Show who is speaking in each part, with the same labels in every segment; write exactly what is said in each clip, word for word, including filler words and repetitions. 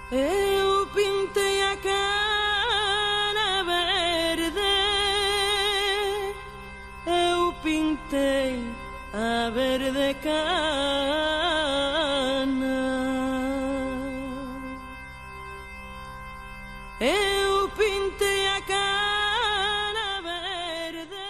Speaker 1: Eu pintei a cara verde, eu pintei a verde cana. Eu pintei a cana verde.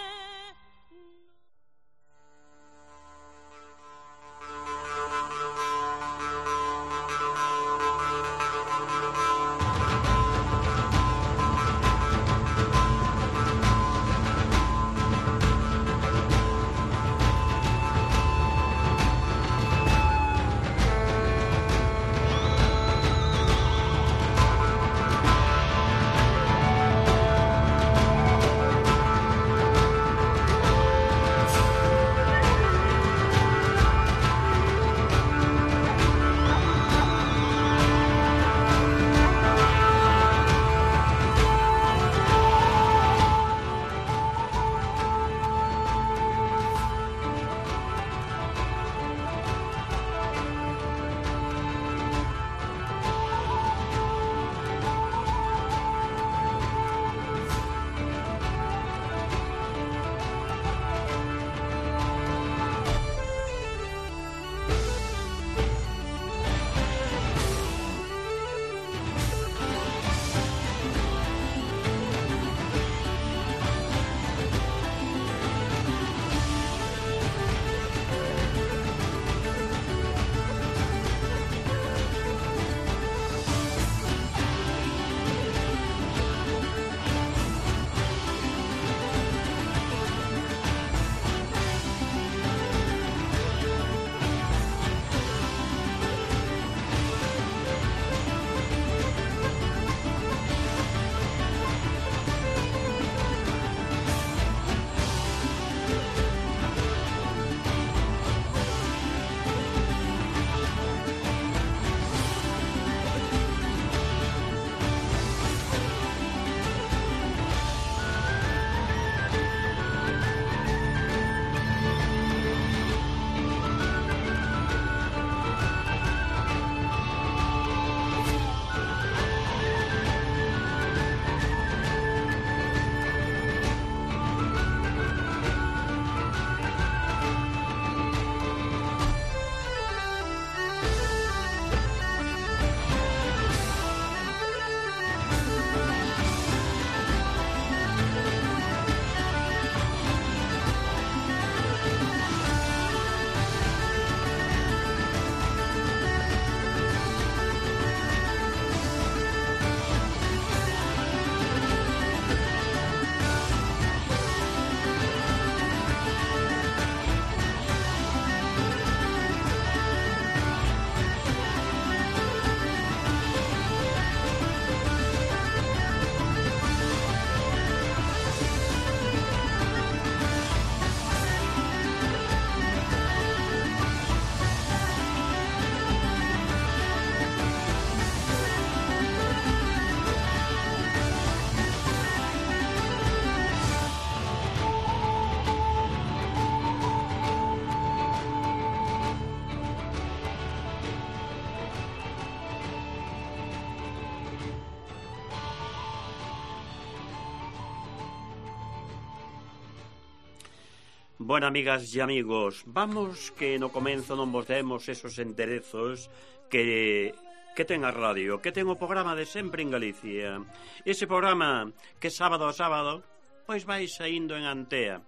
Speaker 2: Bueno, amigas e amigos, vamos que no comenzo non vos demos esos enderezos que, que ten a radio, que ten o programa de Sempre en Galicia. Ese programa que sábado a sábado, pois vai saindo en Antea.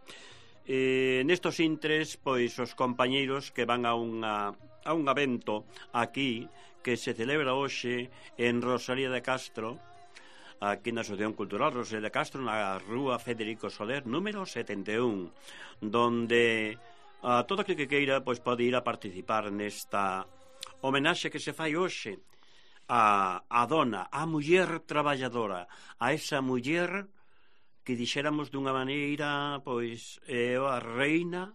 Speaker 2: Eh, nestos intres, pois os compañeiros que van a unha a un evento aquí que se celebra hoxe en Rosalía de Castro, aquí na Asociación Cultural Rosalía de Castro, na rúa Federico Soler, número setenta e un, donde a todo aquel que queira pois pode ir a participar nesta homenaxe que se fai hoxe a, a dona, a muller traballadora, a esa muller que dixéramos dunha maneira pois é a reina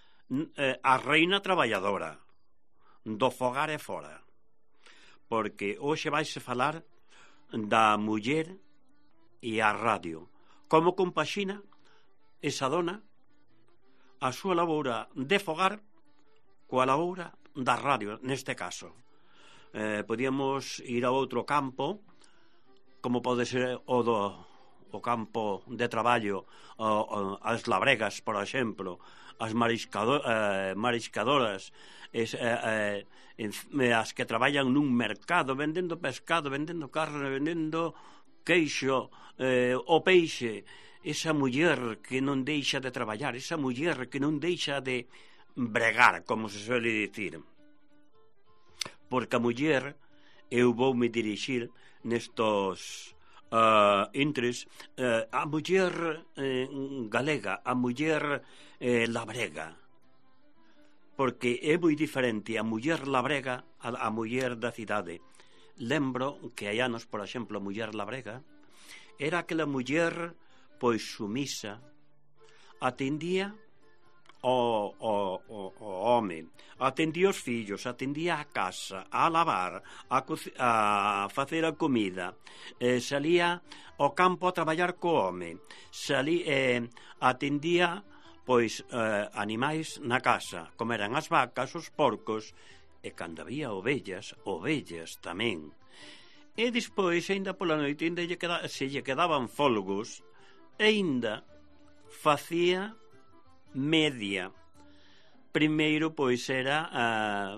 Speaker 2: a reina traballadora do fogar e fora, porque hoxe vaise falar da muller e a radio, como compaxina esa dona a súa laboura de fogar coa laboura da radio, neste caso. eh, podíamos ir a outro campo, como pode ser o do o campo de traballo, o, o, as labregas, por exemplo, as mariscado, eh, mariscadoras, es, eh, eh, as que traballan nun mercado vendendo pescado, vendendo carne, vendendo queixo, eh, o peixe, esa muller que non deixa de traballar, esa muller que non deixa de bregar, como se suele dicir. Porque a muller, eu vou me dirixir nestos uh, intres, uh, a muller eh, galega, a muller eh, labrega, porque é moi diferente a muller labrega a, a muller da cidade. Lembro que hai anos, por exemplo, a muller labrega era aquela muller pois sumisa, atendía O, o, o, o home, atendía os fillos, atendía a casa, a lavar, a, a facer a comida, eh, salía ao campo a traballar co home, salía, eh, atendía pois eh, animais na casa, como eran as vacas, os porcos, e cando había ovellas, ovellas tamén. E despois, ainda pola noite, ainda lle queda, se lle quedaban folgos, ainda facía media. Primeiro pois era a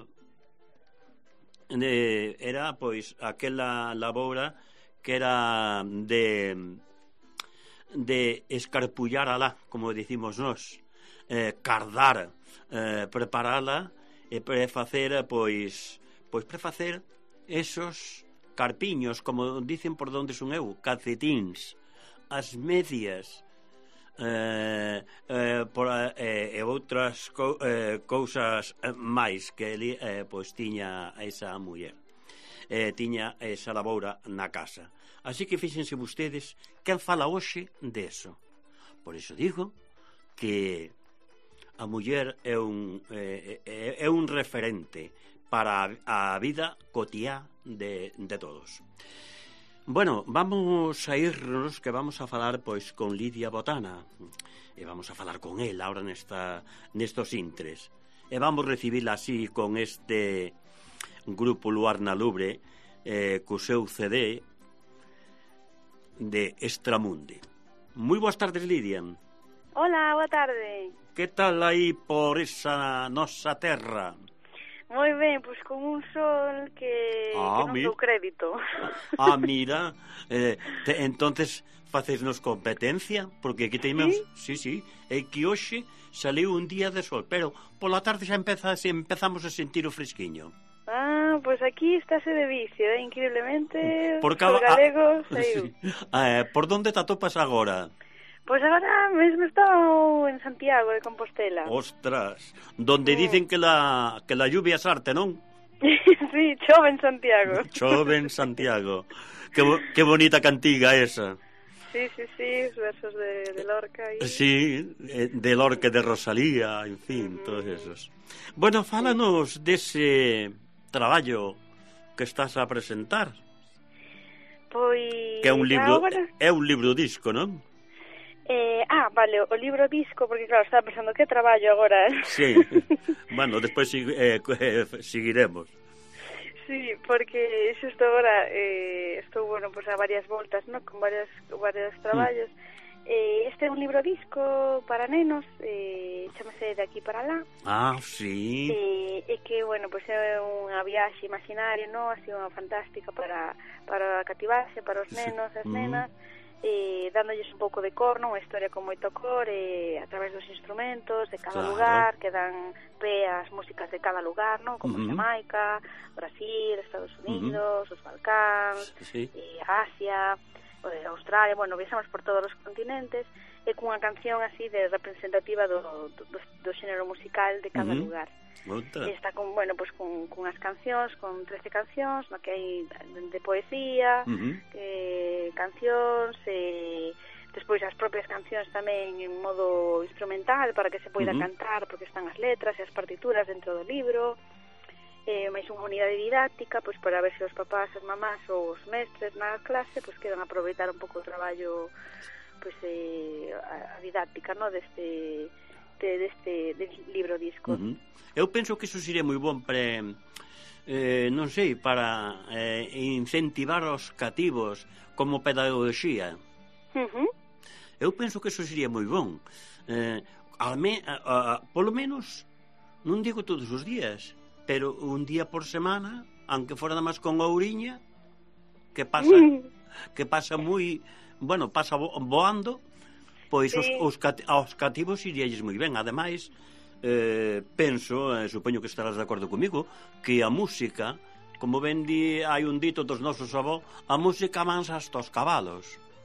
Speaker 2: de, era pois aquela labora que era de de escarpullar alá, como dicimos nós, eh, cardar, eh, preparala e prefacer pois pois prefacer esos carpiños, como dicen por donde son eu, calcetíns, as medias, Eh, eh, por, eh, e outras co, eh, cousas máis que ele eh, pois tiña esa muller, eh, tiña esa laboura na casa. Así que fíxense vostedes quen fala hoxe deso. Por iso digo que a muller é un eh, é, é un referente para a vida cotiá de, de todos. Bueno, vamos a irnos, que vamos a falar pois con Lidia Botana, e vamos a falar con ela ahora nesta, nestos intres, e vamos recibila así con este grupo Luar na Lubre, eh, co seu C D de Extramundi. Moi boas tardes, Lidia.
Speaker 3: Hola, boa tarde.
Speaker 2: Que tal aí por esa nosa terra?
Speaker 3: Moi ben, pois con un sol que,
Speaker 2: ah,
Speaker 3: que non
Speaker 2: mi...
Speaker 3: dou crédito.
Speaker 2: Ah, mira, eh, te, entonces facesnos competencia, porque aquí temos, sí, sí, é que hoxe saliu un día de sol, pero pola tarde xa empeza, empezamos a sentir o fresquiño.
Speaker 3: Ah, pois aquí estáse de vicio, eh? Increíblemente,
Speaker 2: por cada...
Speaker 3: os galegos
Speaker 2: ah,
Speaker 3: saiu.
Speaker 2: Sí. Eh, por donde te atopas agora?
Speaker 3: Pois agora mesmo estou en Santiago de Compostela.
Speaker 2: Ostras, donde mm. dicen que la, que la lluvia es arte, non?
Speaker 3: Sí, chove en Santiago.
Speaker 2: Chove en Santiago. Que, que bonita cantiga esa.
Speaker 3: Sí, sí, sí, os versos de, de Lorca. Y...
Speaker 2: Sí, de Lorca, de Rosalía, en fin, mm. todos esos. Bueno, fálanos sí. dese traballo que estás a presentar.
Speaker 3: Pois...
Speaker 2: Que é un libro,
Speaker 3: agora...
Speaker 2: é un libro disco, non?
Speaker 3: Eh, ah, vale, o libro disco, porque claro, estaba pensando que traballo agora.
Speaker 2: Sí, bueno, despois eh, eh, seguiremos.
Speaker 3: Sí, porque xusto agora eh, estou, bueno, pues a varias voltas, ¿no? Con varias, varios traballos. Mm. Eh, este é un libro disco para nenos, eh, chamase De aquí para lá.
Speaker 2: Ah, sí.
Speaker 3: Eh, e que, bueno, pues é unha viaxe imaginaria, ¿no? Así unha fantástica para, para cativarse, para os nenos, as nenas. Mm. Eh, dándolles un pouco de cor, non? Unha historia con moito cor, eh, a través dos instrumentos de cada claro. lugar, que dan pé ás músicas de cada lugar, non? Como uh -huh. Jamaica, Brasil, Estados Unidos, uh -huh. os Balcáns, sí. eh, Asia, eh, Australia, bueno, viaxamos por todos os continentes, e cunha canción así de representativa do, do, do xénero musical de cada uh -huh. lugar.
Speaker 2: Outra.
Speaker 3: E está con, bueno, pues con, con as cancións, con trece cancións, no que hai de poesía, uh -huh. eh, cancións, e despois as propias cancións tamén en modo instrumental para que se poida uh -huh. cantar, porque están as letras e as partituras dentro do libro. Eh, máis unha unidade didáctica, pois para ver se os papás, as mamás ou os mestres na clase pois quedan aproveitar un pouco o traballo, pois eh, a, a didáctica, no, deste deste, deste libro disco.
Speaker 2: Uh -huh. Eu penso que iso sería moi bon para eh, non sei, para eh, incentivar os cativos como pedagogía.
Speaker 3: Uh-huh.
Speaker 2: Eu penso que eso sería moi bon. Eh, alme, a, a, polo menos, non digo todos os días, pero un día por semana, aunque fora nada máis con Ouriña, que pasa que pasa moi, bueno, pasa vo, voando, pois sí. os, os, cati, aos cativos iríalles moi ben. Ademais, eh, penso, eh, supoño que estarás de acordo comigo, que a música, como ben di, hai un dito dos nosos avós, a música mansa hasta os cabalos.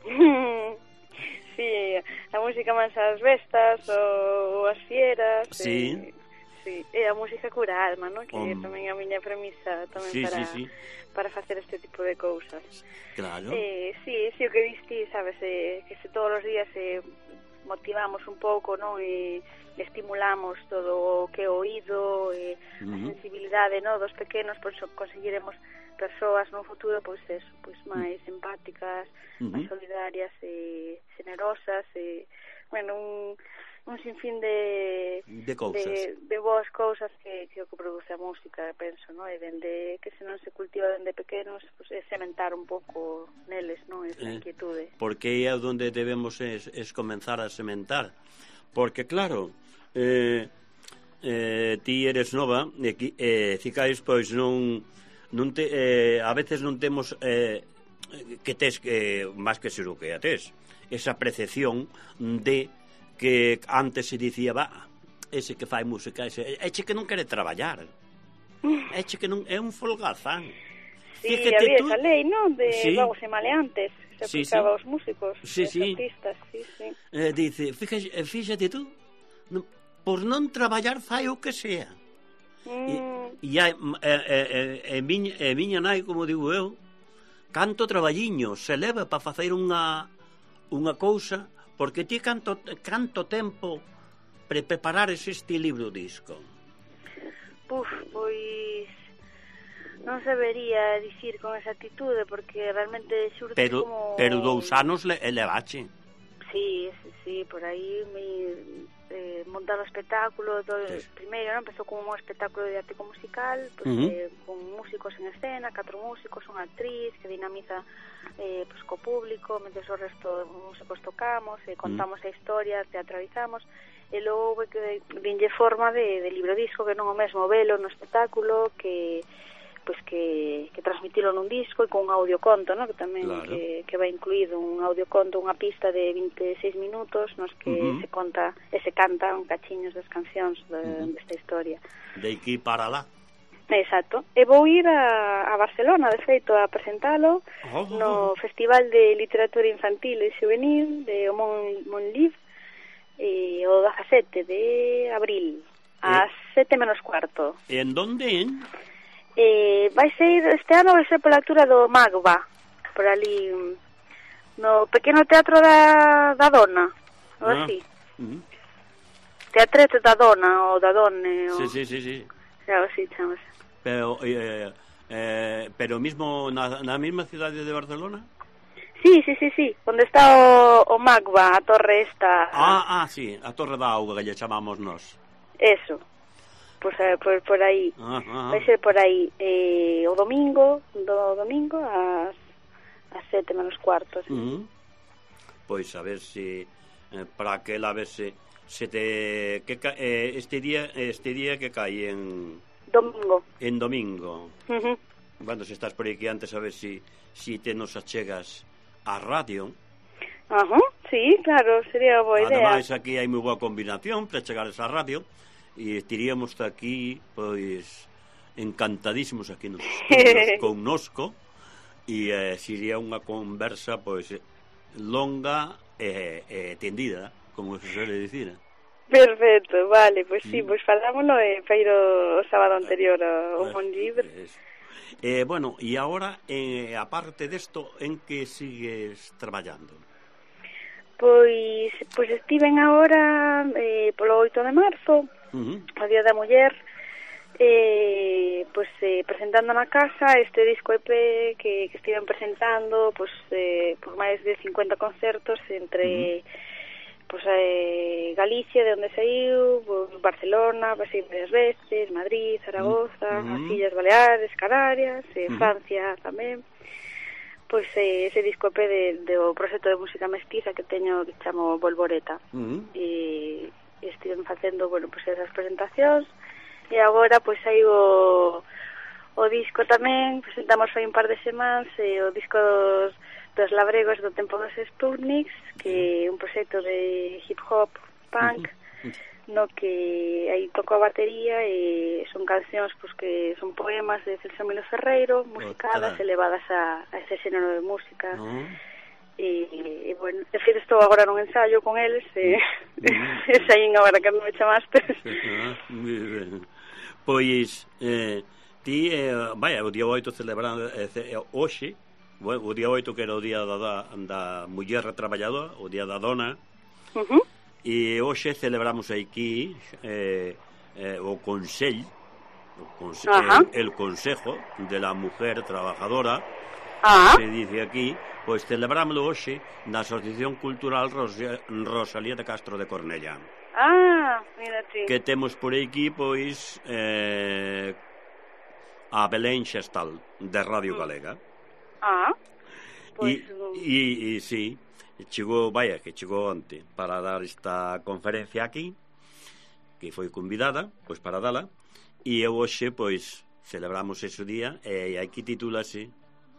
Speaker 3: Sí, a música mansa as bestas ou as fieras.
Speaker 2: Sí.
Speaker 3: E, sí, e a música cura a alma, non? Que um... tamén é a miña premisa tamén
Speaker 2: sí,
Speaker 3: para,
Speaker 2: sí, sí.
Speaker 3: para facer este tipo de cousas.
Speaker 2: Claro.
Speaker 3: Eh, sí, sí, o que diste, sabes, eh, que se todos os días eh, motivamos un pouco, non? E estimulamos todo o que é o oído, e uh-huh. a sensibilidade, non, dos pequenos, pois conseguiremos persoas no futuro, pois eso, pois máis empáticas, uh-huh. máis solidarias e generosas e, bueno, un, un sinfín de
Speaker 2: de cousas,
Speaker 3: de, de boas cousas que, que o que produce a música, penso, non? E dende que se non se cultiva dende pequenos, pois é sementar un pouco neles, non? Esa eh, inquietude.
Speaker 2: Porque é onde debemos es, es comenzar a sementar. Porque claro, eh, eh, ti eres nova e eh, cicais, pois non non te, eh, a veces non temos eh, que tes que, máis que ser o que a tes, esa percepción de que antes se dicía, va, ese que fai música, ese, eche que non quere traballar, eche que non é un folgazán.
Speaker 3: Sí, había tú... esa lei, non? De
Speaker 2: sí.
Speaker 3: vagos e maleantes, se
Speaker 2: sí,
Speaker 3: aplicaba
Speaker 2: sí.
Speaker 3: aos músicos,
Speaker 2: sí,
Speaker 3: aos
Speaker 2: sí.
Speaker 3: artistas, sí, sí.
Speaker 2: Eh, dice, fíjate, fíxate tú, no, por non traballar fai o que sea.
Speaker 3: Mm.
Speaker 2: E, e, e, e, e, miña, e miña nai, como digo eu, canto traballiño se leva para facer unha unha cousa, porque ti canto, canto tempo pre preparares este libro disco?
Speaker 3: Puf, pois non sabería dicir con esa actitude, porque realmente xurte
Speaker 2: pero,
Speaker 3: como...
Speaker 2: Pero dous anos le, levache.
Speaker 3: Sí, sí, sí, por aí me... Eh, montar o espectáculo do, sí. Primeiro, non? Empezou con un espectáculo didáctico musical, pues, uh-huh. eh, con músicos en escena, catro músicos, unha actriz que dinamiza eh, pues, co público, mentre o resto de músicos tocamos, eh, contamos uh-huh. a historia, teatralizamos, e logo houve que vinlle forma de, de libro disco, que non o mesmo velo no espectáculo, que pues que, que transmitilo nun disco e con un audioconto, ¿no? Que tamén claro. que, que vai incluído un audioconto, unha pista de vinte e seis minutos nos que uh-huh. se conta e se canta un cachiños das cancións de, uh-huh. desta historia.
Speaker 2: De aquí para lá.
Speaker 3: Exacto. E vou ir a, a Barcelona, de feito, a presentalo oh, no oh, oh. Festival de Literatura Infantil e Juvenil de Mon, Monliv e o dezasete de abril ás sete menos cuarto.
Speaker 2: E en donde, en?
Speaker 3: Eh, vai ser, este ano vai ser pola altura do Magba, por ali no pequeno teatro da, da Dona, ou ah. así. Uh-huh. Teatrete da Dona, ou da Done, ou...
Speaker 2: Sí, sí, sí, sí.
Speaker 3: Claro, así chamase.
Speaker 2: Pero, eh, eh, pero mismo na, na mesma cidade de Barcelona?
Speaker 3: Sí, sí, sí, sí, onde está o, o Magba, a torre esta...
Speaker 2: Ah, ah, sí, a torre da auga, que lle chamamos nós.
Speaker 3: Eso. Pues, eh, por, por aí ah, ah, vai ser por aí eh, o domingo do domingo ás, ás sete menos cuarto así.
Speaker 2: Uh-huh. Pois a ver se eh, para que a ver se, se te que eh, este día este día que cae en
Speaker 3: domingo
Speaker 2: en domingo
Speaker 3: uh-huh.
Speaker 2: Bueno, se estás por aquí antes a ver si, si te nos achegas a radio.
Speaker 3: Ajá, uh-huh. Sí, claro, sería boa idea.
Speaker 2: Ademais aquí hai moi boa combinación para chegar a esa radio. E estiríamos aquí, pois, encantadísimos aquí nos estudios connosco, e eh, sería unha conversa, pois, longa e, e tendida, como se suele dicir.
Speaker 3: Perfecto, vale, pois sí, pois falámonos e feiro o sábado anterior ao Monlibre.
Speaker 2: Eh, bueno, e agora, eh, aparte desto, en que sigues traballando?
Speaker 3: Pois, pois estiven agora eh, polo oito de marzo, uh-huh. o Día da Muller, eh, pois, eh, presentando na casa este disco E P que, que estiven presentando pois, eh, por máis de cincuenta concertos entre uh-huh. pois eh, Galicia, de onde saiu, pues, Barcelona, pasei varias veces, Madrid, Zaragoza,
Speaker 2: mm.
Speaker 3: as Illas Baleares, Canarias, eh,
Speaker 2: Mm.
Speaker 3: Francia tamén. Pois eh, ese disco é de, do proxecto de música mestiza que teño que chamo Volvoreta.
Speaker 2: Mm.
Speaker 3: E estive facendo, bueno, pois esas presentacións e agora pois hai o, o disco tamén, presentamos foi un par de semanas eh, o disco dos, dos labregos do tempo dos Sputniks, que é un proxecto de hip hop punk, no que aí toco a batería e son cancións pois, que son poemas de Celso Milo Ferreiro, musicadas,
Speaker 2: Ostras.
Speaker 3: elevadas a, a ese xénero de música.
Speaker 2: No.
Speaker 3: E, e bueno, de feito estou agora nun ensayo con eles e,
Speaker 2: Mm.
Speaker 3: e saín agora que non me chamaste.
Speaker 2: Ah, moi ben. Pois eh, ti, eh, vaya, o día oito celebrando eh, ce- hoxe, bueno, o día oito que era o día da, da, da muller traballadora, o día da dona,
Speaker 3: Uh-huh.
Speaker 2: e hoxe celebramos aquí eh, eh, o Consell, o conse
Speaker 3: Ajá.
Speaker 2: el, el Consejo de la Mujer Trabajadora,
Speaker 3: Ah,
Speaker 2: se dice aquí, pois celebrámoslo hoxe na Asociación Cultural Rosa, Rosalía de Castro de Cornellá,
Speaker 3: ah, mira ti.
Speaker 2: que temos por aquí, pois, eh, a Belén Xestal, de Radio Galega.
Speaker 3: Ah,
Speaker 2: E,
Speaker 3: pois... um,
Speaker 2: e, e, sí, chegou, vaya, que chegou onte para dar esta conferencia aquí, que foi convidada, pois para dala, e eu hoxe, pois, celebramos ese día, e aquí titúlase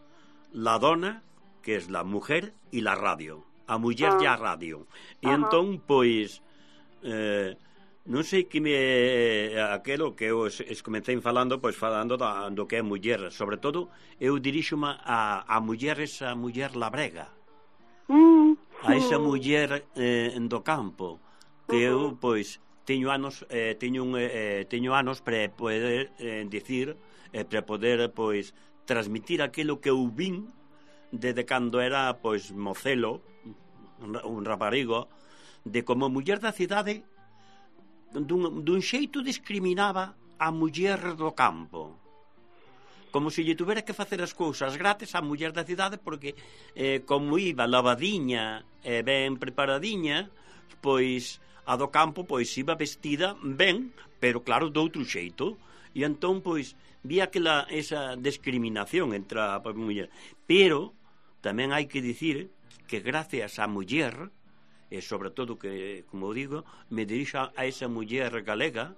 Speaker 2: La dona, que es la mujer e la radio, a muller
Speaker 3: Ah.
Speaker 2: e a radio. E
Speaker 3: Ajá.
Speaker 2: entón, pois, eh, non sei que me aquelo que eu es, es comecei falando, pois falando da, do que é muller, sobre todo eu dirixo-me a, a muller, esa muller labrega,
Speaker 3: mm,
Speaker 2: a esa
Speaker 3: mm,
Speaker 2: muller eh, do campo, que eu,
Speaker 3: Ujú.
Speaker 2: pois, teño anos eh, teño, un, eh, teño anos para poder eh, dicir, eh, para poder, pois, transmitir aquilo que eu vin desde cando era, pois, mocelo, un, un raparigo, de como muller da cidade dun, dun xeito discriminaba a muller do campo, como se lle tuvera que facer as cousas gratis á muller da cidade, porque eh, como iba lavadiña e eh, ben preparadiña, pois a do campo pois iba vestida ben, pero claro, de outro xeito. E entón pois vi aquela esa discriminación entre a muller, pero tamén hai que dicir que gracias á muller, e sobre todo que, como digo, me dirixo a esa muller galega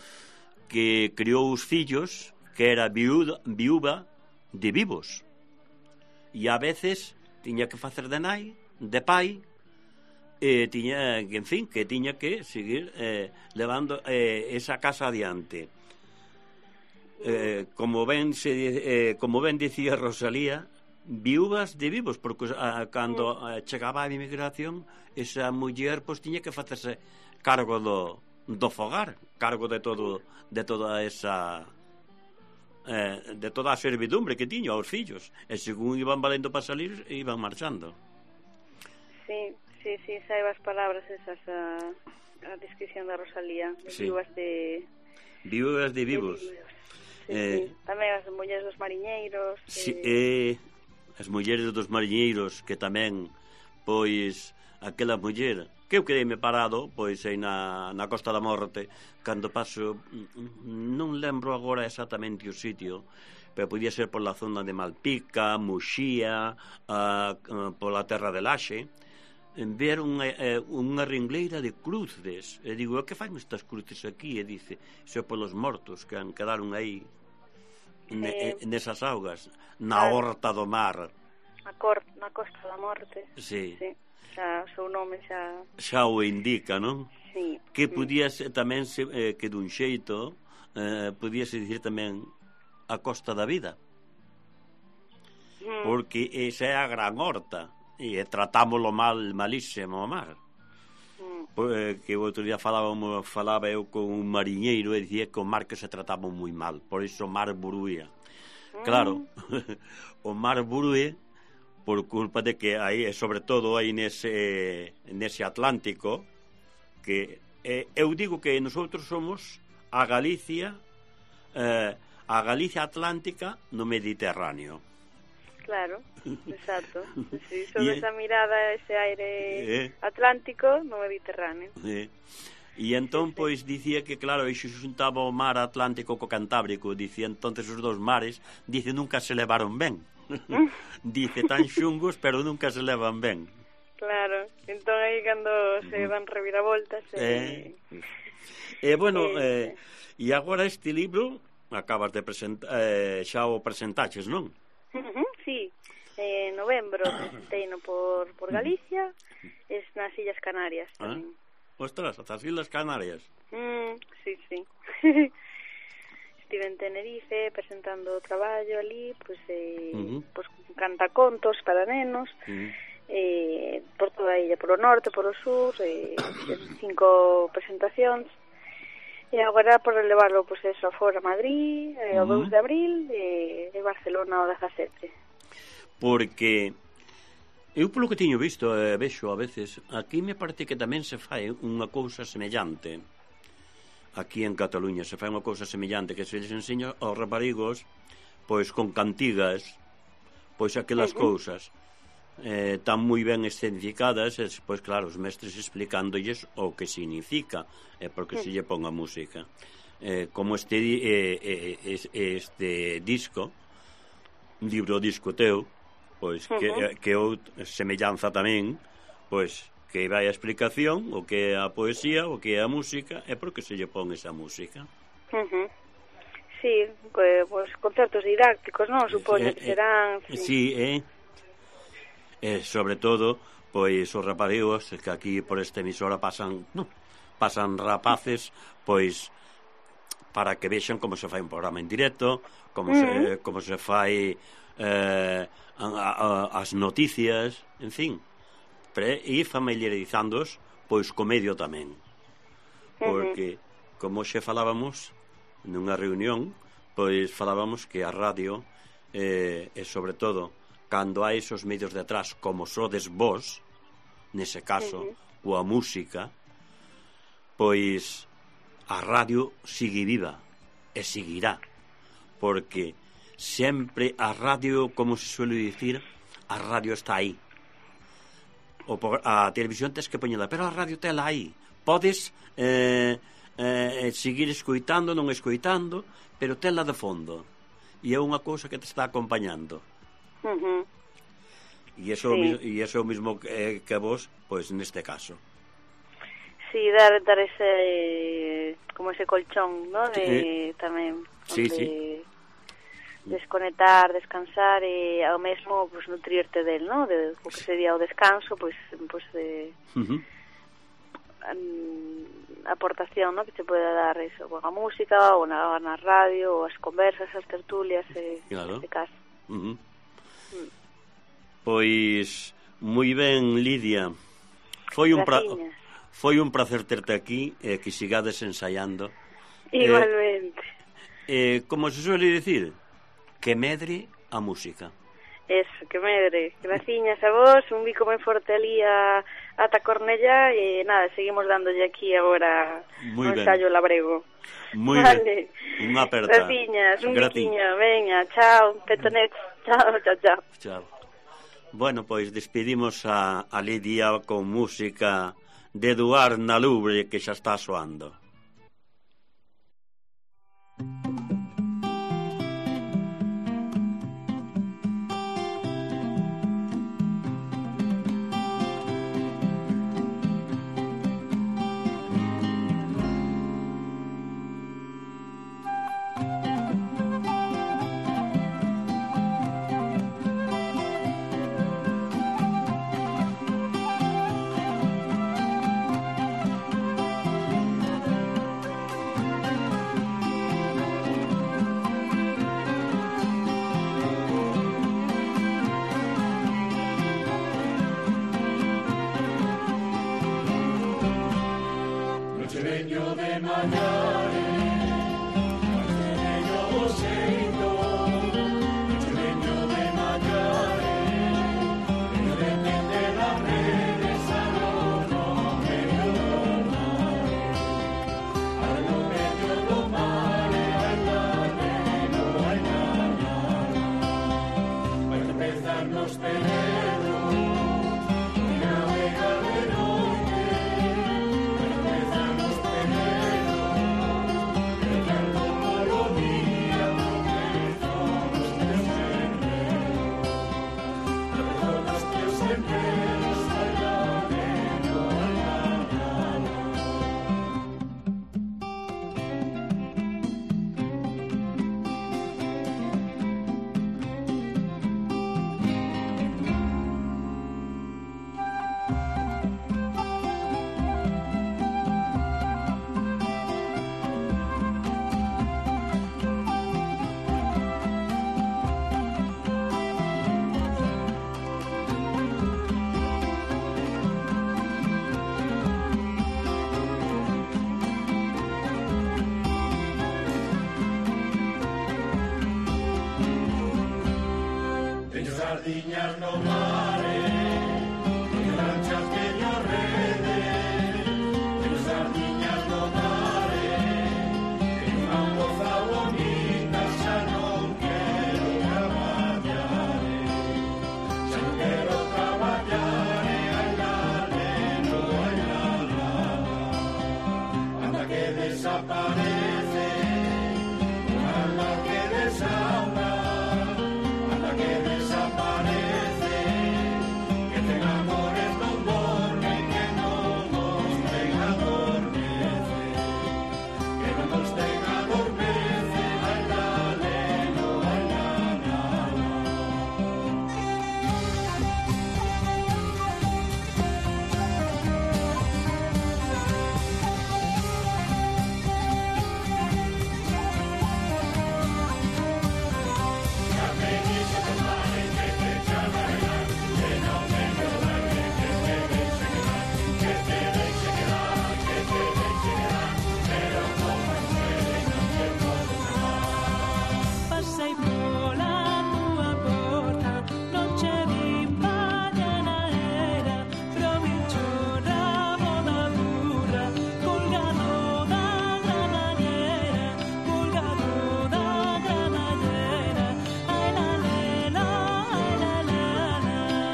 Speaker 2: que criou os fillos, que era viuda, viúva de vivos, e a veces tiña que facer de nai, de pai, e tiña, en fin, que tiña que seguir eh, levando eh, esa casa adiante. Eh, como ben se eh, como ben dicía Rosalía, viúvas de vivos, porque a, cando a, chegaba a inmigración, esa muller pois tiña que facerse cargo do, do fogar, cargo de todo de toda esa eh, de toda a servidumbre que tiña aos fillos, e según iban valendo para salir, iban marchando.
Speaker 3: sí, sí, sí, sabe as palabras esas, a, a descripción da Rosalía, de
Speaker 2: Sí.
Speaker 3: viúvas de...
Speaker 2: Viúvas de vivos.
Speaker 3: de Sí,
Speaker 2: Eh,
Speaker 3: sí. Tamén as mulleres dos mariñeiros.
Speaker 2: Si,
Speaker 3: eh,
Speaker 2: e as mulleres dos mariñeiros, que tamén, pois, aquela muller que eu quedei-me parado, pois, aí na, na Costa da Morte, cando paso, non lembro agora exactamente o sitio, pero podía ser pola zona de Malpica, Muxía, a, a, pola terra de Laxe, en ver unha, eh, unha ringleira de cruces, e digo, que fan estas cruces aquí? E dice, xe polos mortos que han quedaron aí ne,
Speaker 3: Sí.
Speaker 2: nesas augas, na
Speaker 3: Claro.
Speaker 2: horta do mar.
Speaker 3: a cor, na Costa da Morte.
Speaker 2: Sí,
Speaker 3: Sí, xa, o seu nome xa...
Speaker 2: xa o indica, non?
Speaker 3: Sí.
Speaker 2: Que
Speaker 3: Mm.
Speaker 2: podía ser tamén se, eh, que dun xeito eh, podíase dicir tamén a Costa da Vida,
Speaker 3: Mm.
Speaker 2: porque esa é a gran horta e tratámoslo mal, malísimo o mar.
Speaker 3: Mm.
Speaker 2: Pois, que o outro día falaba, falaba eu con un mariñeiro e dicía que o mar que se trataba moi mal, por iso o mar buruía. Claro, o mar burue por culpa de que aí, sobre todo aí nese, nese Atlántico, que eh, eu digo que nosotros somos a Galicia, eh, a Galicia Atlántica no Mediterráneo.
Speaker 3: Claro, exacto. Sí, sobre
Speaker 2: E,
Speaker 3: esa mirada, ese aire
Speaker 2: eh,
Speaker 3: atlántico no Mediterráneo.
Speaker 2: eh, e entón, pois, dicía que, claro, iso xuntaba o mar Atlántico co Cantábrico, dicía, entonces os dos mares, dice, nunca se levaron ben. Dice, tan xungos, pero nunca se levan ben.
Speaker 3: Claro, entón aí cando se dan reviravoltas
Speaker 2: Eh,
Speaker 3: eh,
Speaker 2: e, bueno,
Speaker 3: eh,
Speaker 2: eh, e agora este libro acabas de presentar, eh, xa o presentaches, non?
Speaker 3: uh-huh, sí, en novembro presenteino por, por Galicia, es nas Illas Canarias
Speaker 2: Ah,
Speaker 3: tamén.
Speaker 2: ostras, as Islas Canarias.
Speaker 3: Mm, sí, sí. Estive en Tenerife presentando o traballo ali, pues, eh,
Speaker 2: Uh-huh.
Speaker 3: pues cantacontos para nenos,
Speaker 2: Uh-huh.
Speaker 3: eh, por toda a illa, por o norte, por o sur, eh, cinco presentacións. E agora por levarlo, pues, eso, afora a Madrid, eh, o
Speaker 2: Uh-huh.
Speaker 3: dous de abril, e eh, Barcelona o dezasete.
Speaker 2: Porque eu polo que teño visto, eh, vexo a veces, aquí me parece que tamén se fai unha cousa semellante. Aquí en Cataluña se fai unha cousa semellante, que se les enseña aos raparigos, pois con cantigas, pois aquelas
Speaker 3: Uh-huh.
Speaker 2: cousas eh, tan moi ben escenificadas, e pois claro, os mestres explicándolles o que significa, e eh, porque se lle pon a música. Eh, como este, eh, eh, este disco, un libro disco teu, pois que,
Speaker 3: Uh-huh.
Speaker 2: que eu semellanza tamén, pois que vai a explicación, o que é a poesía, o que é a música, é porque se lle pon esa música.
Speaker 3: Uh-huh. Sí, pues, pues concertos didácticos, non? Supoño
Speaker 2: Eh,
Speaker 3: que
Speaker 2: eh,
Speaker 3: serán...
Speaker 2: Sí, eh? E sobre todo, pois os raparigos que aquí por esta emisora pasan, no, pasan rapaces, pois para que vexan como se fai un programa en directo, como
Speaker 3: Uh-huh.
Speaker 2: se como se fai eh, a, a, as noticias, en fin, pre, e familiarizándoos pois co medio tamén. Porque, como xe falábamos nunha reunión, pois falábamos que a radio eh, e sobre todo cando hai esos medios detrás como sodes vos, nese caso,
Speaker 3: Uh-huh.
Speaker 2: coa música, pois a radio sigue viva e seguirá, porque sempre a radio, como se suele dicir, a radio está aí. O, a televisión tes que poñela, pero a radio tela aí. Podes eh, eh, seguir escoitando, non escoitando, pero tela de fondo. E é unha cousa que te está acompañando.
Speaker 3: Uh-huh.
Speaker 2: E iso,
Speaker 3: Sí.
Speaker 2: e iso é o mismo que, que vos, pois neste caso.
Speaker 3: Sí, dar, dar ese, como ese colchón, ¿no? De,
Speaker 2: Sí.
Speaker 3: tamén,
Speaker 2: Sí,
Speaker 3: onde
Speaker 2: sí.
Speaker 3: desconectar, descansar e ao mesmo pues, nutrirte del, ¿no? De o que sería o descanso, pues, pues de
Speaker 2: Uh-huh.
Speaker 3: um, aportación, ¿no? Que te puede dar eso, ou a música, ou na, na radio, ou as conversas, as tertulias, eh,
Speaker 2: Claro.
Speaker 3: neste caso.
Speaker 2: Uh-huh. Pois moi ben, Lidia. Foi un pra...
Speaker 3: Graciñas.
Speaker 2: foi un placer terte aquí e que sigades ensaiando.
Speaker 3: Igualmente.
Speaker 2: Eh, como se suele dicir, que medre a música.
Speaker 3: Eso, que medre. Graciñas a vos, un bico moi forte ali a, ata Cornellá e nada, seguimos dándolle aquí agora
Speaker 2: Muy
Speaker 3: un
Speaker 2: ben.
Speaker 3: ensayo labrego.
Speaker 2: Moi
Speaker 3: Vale.
Speaker 2: ben. Unha aperta.
Speaker 3: Graciñas, un
Speaker 2: Graciñas.
Speaker 3: biquiño, veña, chao, petonet, chao, chao, chao.
Speaker 2: Chao. Bueno, pois despedimos a, a Lidia con música de Eduard Nalubre que xa está soando.
Speaker 4: sardiñas no mare, e lanchas que yo rede, e sardiñas no mare, e unha moza bonita xa non quero traballar, xa non quero traballar, ai la leno, ai la la, anda que desaparece, anda que desauna, anda que desaparece, que ten amores non dorme, que non nos ten adormece, que non nos ten adormece, ai la leno, ai la la la.
Speaker 1: Passei pola tua porta, non c'è rimpaglia era, provincio ramo da burra, colgato da granadiera, colgato da granadiera, ai la lela, ai la lela.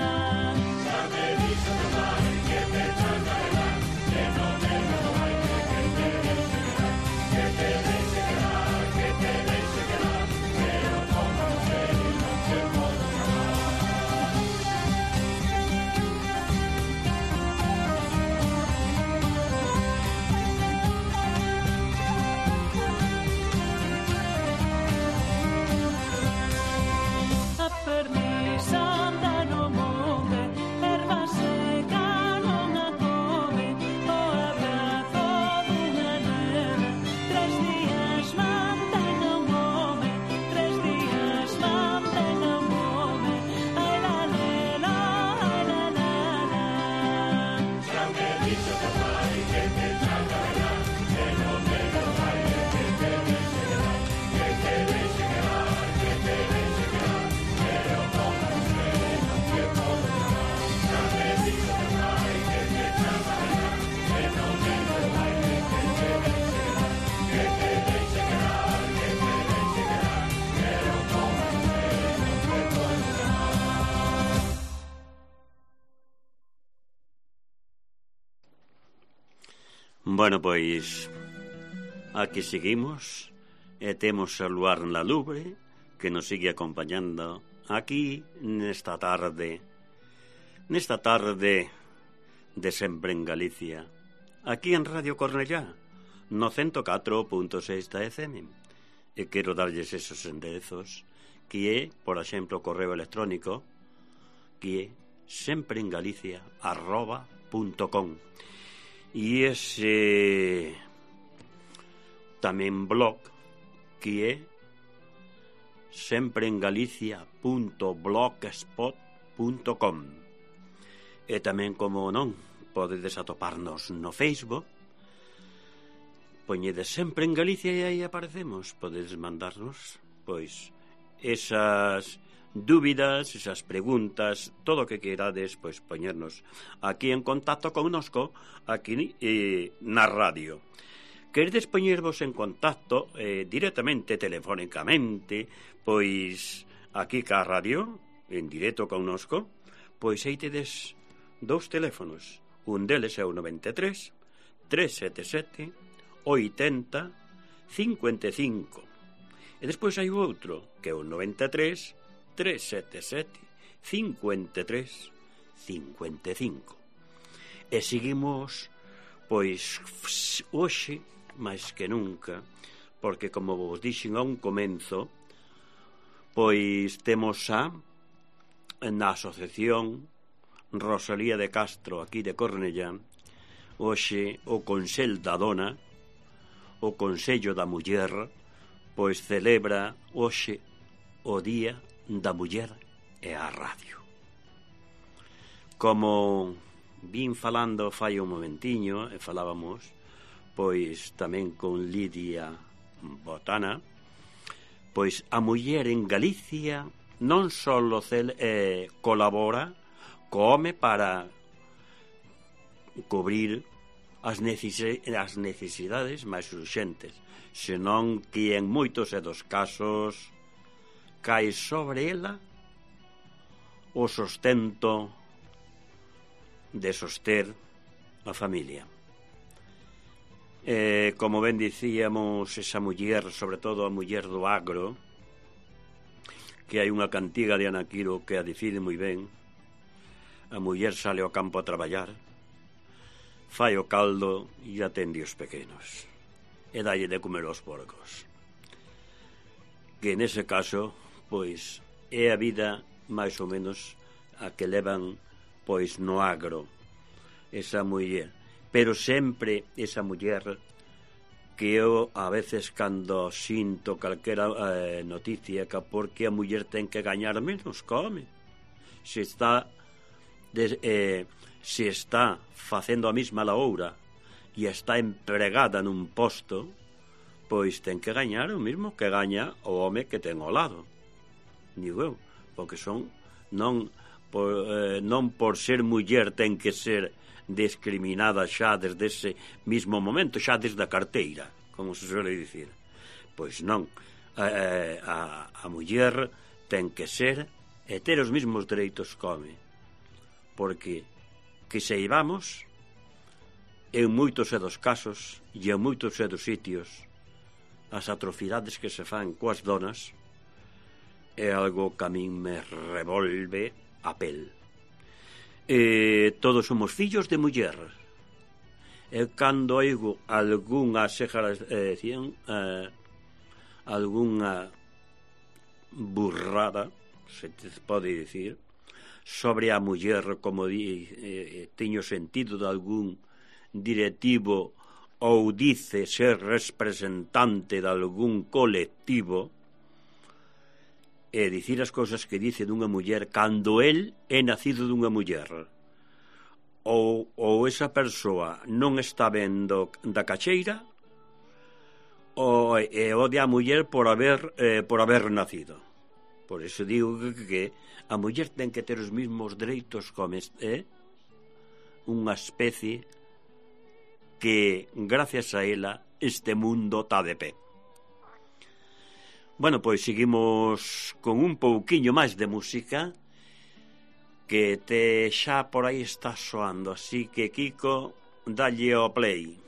Speaker 1: A perniz anda no monte, erva seca non a come, o abrazo dunha nena, tres días mantén a un home, tres días mantén a un home, ai la lela, ai la lela.
Speaker 2: Bueno, pois aquí seguimos e temos a Luar na Lubre que nos sigue acompañando aquí nesta tarde nesta tarde de sempre en Galicia, aquí en Radio Cornellá no ciento catro punto seis da F M, e quero darlles esos enderezos que é, por exemplo, o correo electrónico que é sempreengalicia arroba punto com, e ese tamén blog que é sempreengalicia punto blogspot punto com, e tamén, como non, podedes atoparnos no Facebook, poñedes Sempre en Galicia e aí aparecemos, podedes mandarnos pois esas dúbidas, esas preguntas, todo o que queirades, pois poñernos aquí en contacto connosco, aquí eh, na radio. Queredes poñervos en contacto eh, directamente, telefónicamente, pois aquí ca radio, en directo connosco, pois aí tedes dous teléfonos. Un deles é o noventa e tres, tres sete sete, oitenta, cincuenta e cinco. E despois hai o outro, que é o noventa e tres, tres sete sete, cincuenta e tres, cincuenta e cinco. E seguimos, pois, hoxe, máis que nunca, porque, como vos dixen a un comenzo, pois temos a na asociación Rosalía de Castro, aquí de Cornellá, hoxe o Consell da Dona, o Consello da Muller, pois celebra hoxe o Día da Muller e a Radio. Como vin falando fai un momentiño, e falábamos, pois tamén con Lidia Botana, pois a muller en Galicia non só eh, colabora co home para cubrir as, necesi as necesidades máis urxentes, senón que en moitos e dos casos cae sobre ela o sostento de soster a familia. Eh, como ben dicíamos, esa muller, sobre todo a muller do agro, que hai unha cantiga de Ana Quiro que a define moi ben. A muller sale ao campo a traballar, fai o caldo e atende os pequenos e dalle de comer aos porcos, que nese caso pois é a vida máis ou menos a que levan pois no agro esa muller, pero sempre esa muller que eu a veces cando sinto calquera eh, noticia que porque a muller ten que gañar menos come, se está de, eh, se está facendo a mesma laoura e está empregada nun posto, pois ten que gañar o mesmo que gaña o home que ten ao lado, digo eu, porque son non por, eh, non por ser muller ten que ser discriminada xa desde ese mismo momento, xa desde a carteira, como se suele dicir. Pois non, a, a, a muller ten que ser e ter os mesmos dereitos que home, porque que seibamos, en moitos e dos casos e en moitos e dos sitios, as atrocidades que se fan coas donas é algo que a min me revolve a pel. Eh, todos somos fillos de muller, e cando oigo algunha exageración, eh, algunha burrada, se te pode dicir, sobre a muller, como di, eh, teño sentido de algún directivo ou dice ser representante de algún colectivo, e dicir as cousas que dice dunha muller cando el é nacido dunha muller, ou, ou esa persoa non está vendo da cacheira, ou e odia a muller por haber, eh, por haber nacido. Por iso digo que, que a muller ten que ter os mesmos dereitos como é eh? unha especie que gracias a ela este mundo está de pé. Bueno, pois seguimos con un pouquiño máis de música que te xa por aí está soando, así que Kiko, dalle o play.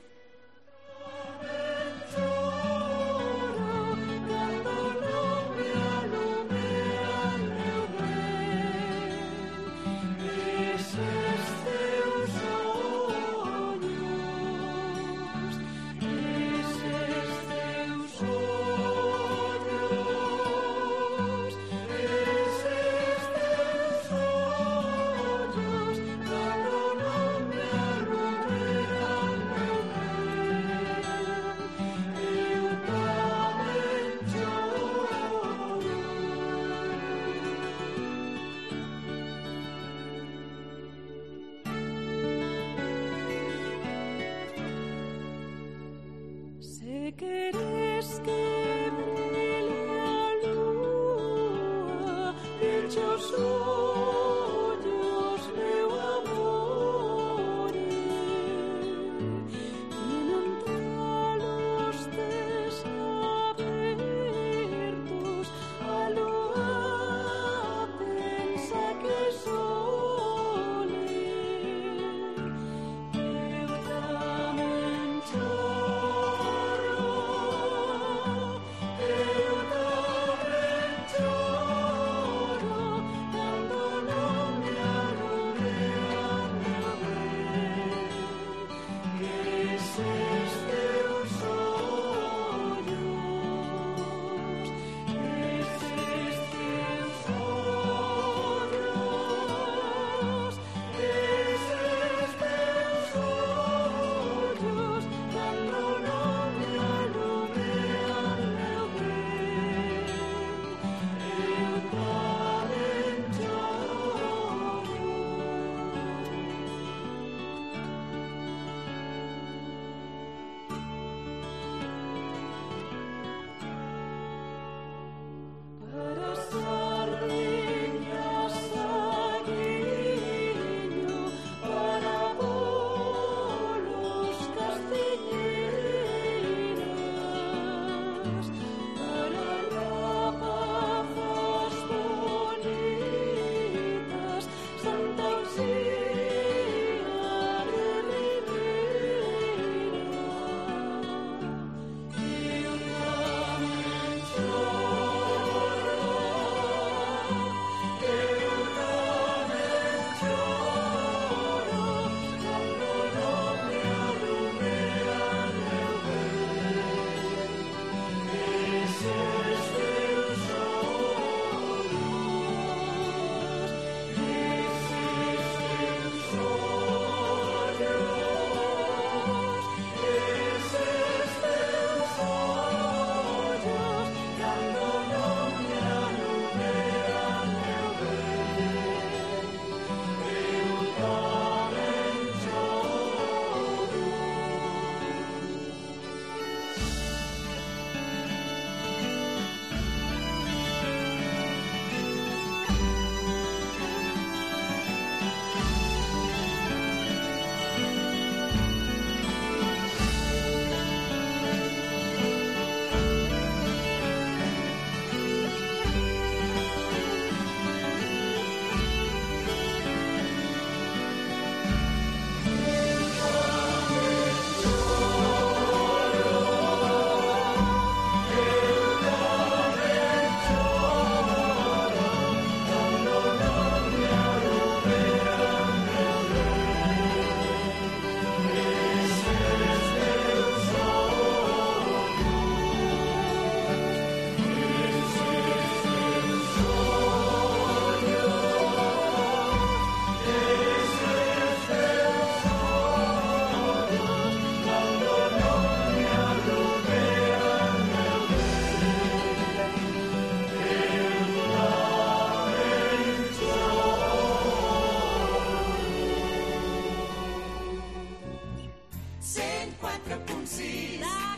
Speaker 1: Cando
Speaker 5: cent quatre punt sis